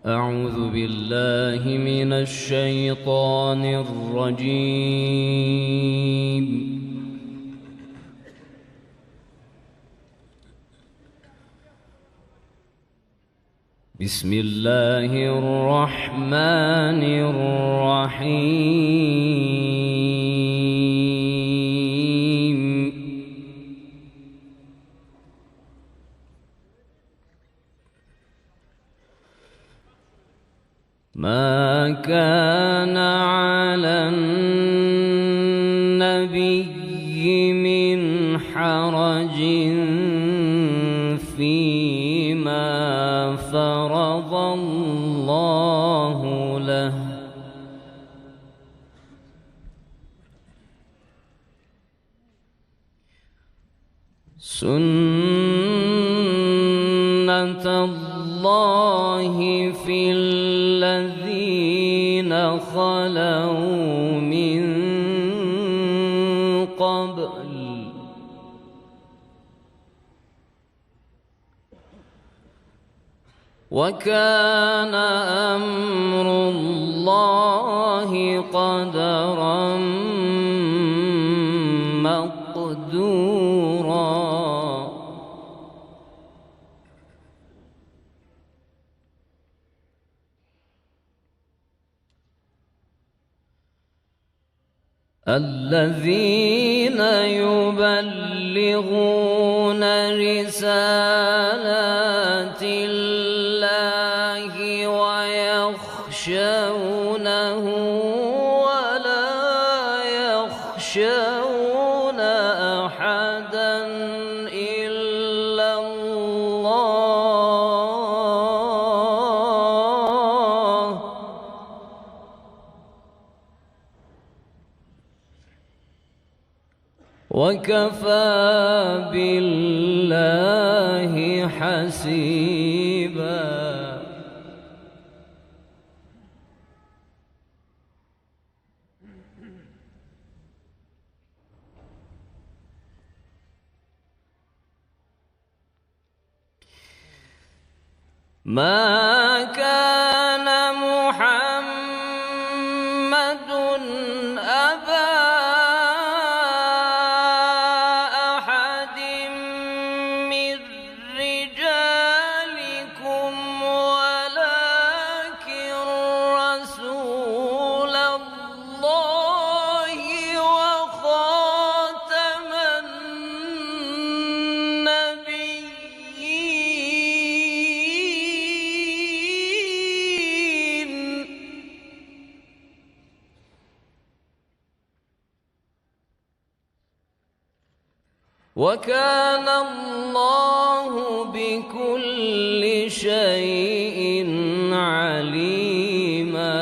أعوذ بالله من الشيطان الرجيم. بسم الله الرحمن الرحيم. ما كان على النبي من حرج فيما فرض الله له، سنة الله في الذين خلوا من قبل، وكان أمر الله قدرا مقدورا. الذين يبلغون رسالات الله ويخشونه ولا يخشون أحدا إلا الله، وكفى بالله حسيبا. ما كان محمد أبا أحد من رجالكم ولكن رسول الله وخاتم النبيين، وكان الله بكل شيء عليما.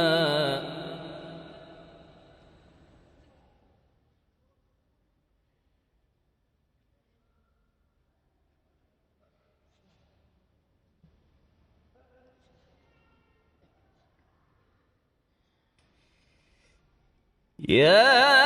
يا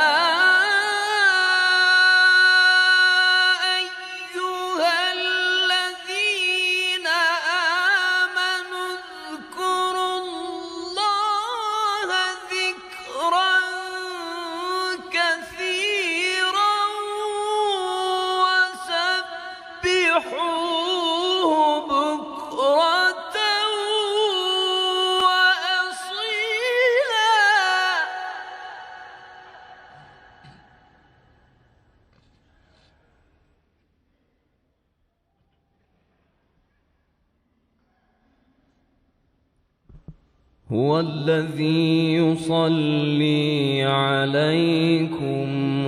هو الذي يصلي عليكم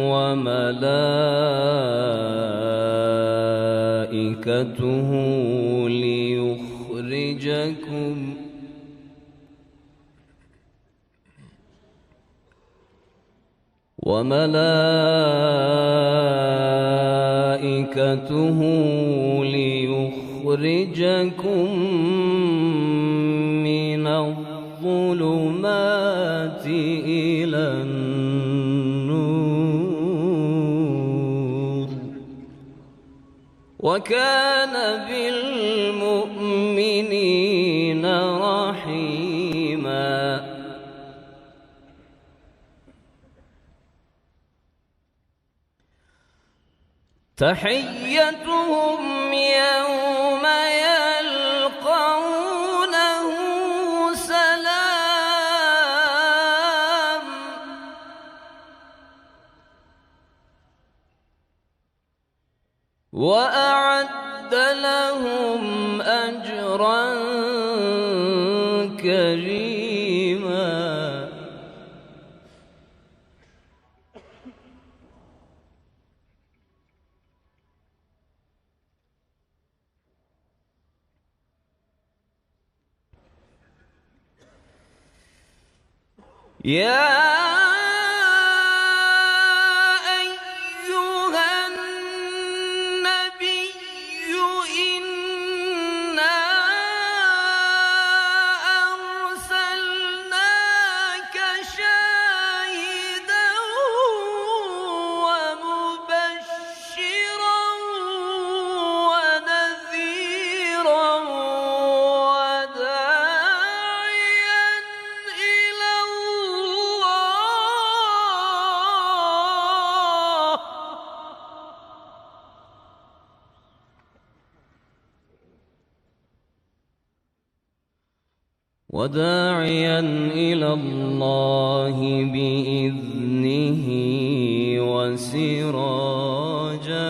وملائكته ليخرجكم من الظلمات إلى النور، وكان بالمؤمنين رحيما. تحيتهم يوم يلقونه سلام وأعد لهم أجرا كريما. يا أيها النبي إنا أرسلناك شاهدا ومبشرا ونذيرا وداعيا إلى الله بإذنه وسراجا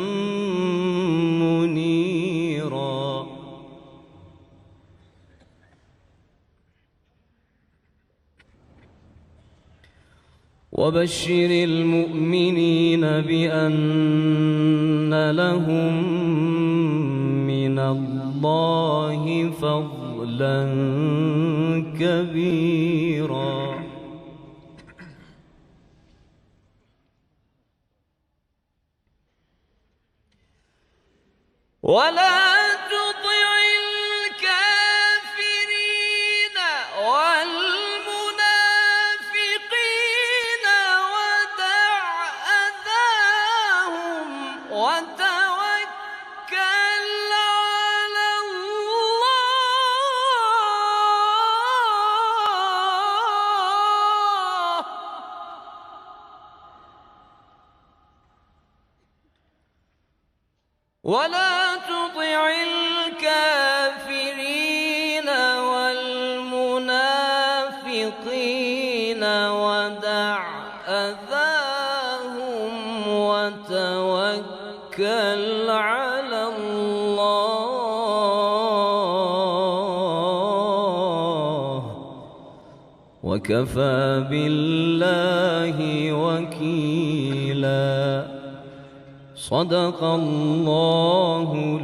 منيرا. وبشر المؤمنين بأن لهم من الله فضلا كبيرا. ولا تطع الكافرين والمنافقين ودع أذاهم وتوكل على الله ولا تطع الكافرين والمنافقين ودع أذاهم وتوكل على الله وكفى بالله وكيلا. صدق الله